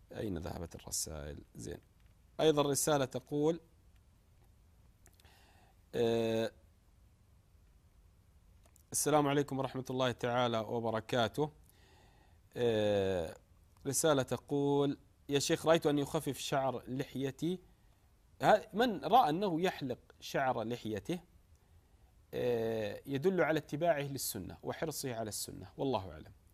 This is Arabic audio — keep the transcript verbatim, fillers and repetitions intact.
أين ذهبت الرسائل؟ زين. أيضا رسالة تقول آه السلام عليكم ورحمة الله تعالى وبركاته. آه رسالة تقول يا شيخ، رأيت أن يخفف شعر لحيتي. من رأى أنه يحلق شعر لحيته آه يدل على اتباعه للسنة وحرصه على السنة، والله أعلم.